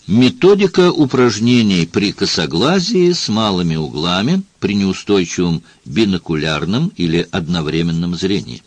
Методика упражнений при косоглазии с малыми углами при неустойчивом бинокулярном или одновременном зрении.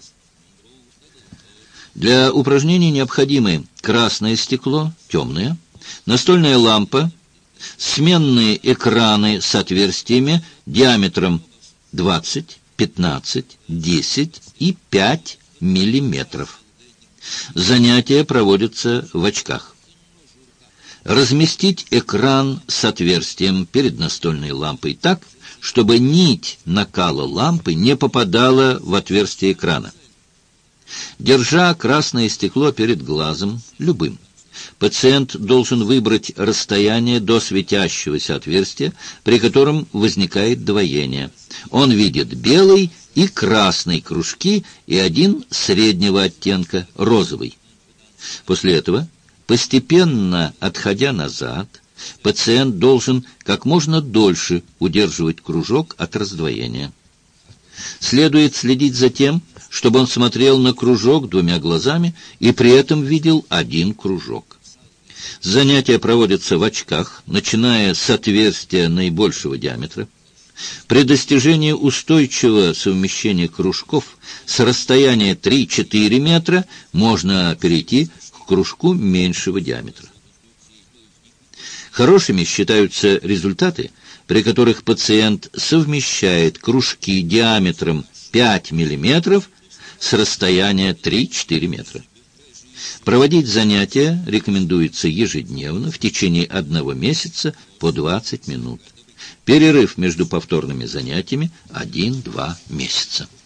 Для упражнений необходимы красное стекло, темное, настольная лампа, сменные экраны с отверстиями диаметром 20, 15, 10 и 5 миллиметров. Занятия проводятся в очках. Разместить экран с отверстием перед настольной лампой так, чтобы нить накала лампы не попадала в отверстие экрана. Держа красное стекло перед глазом, любым, пациент должен выбрать расстояние до светящегося отверстия, при котором возникает двоение. Он видит белый и красный кружки и один среднего оттенка, розовый. После этого, постепенно отходя назад, пациент должен как можно дольше удерживать кружок от раздвоения. Следует следить за тем, чтобы он смотрел на кружок двумя глазами и при этом видел один кружок. Занятия проводятся в очках, начиная с отверстия наибольшего диаметра. При достижении устойчивого совмещения кружков с расстояния 3-4 метра можно перейти к кружку меньшего диаметра. Хорошими считаются результаты, при которых пациент совмещает кружки диаметром 5 мм с расстояния 3-4 метра. Проводить занятия рекомендуется ежедневно в течение 1 месяца по 20 минут. Перерыв между повторными занятиями 1-2 месяца.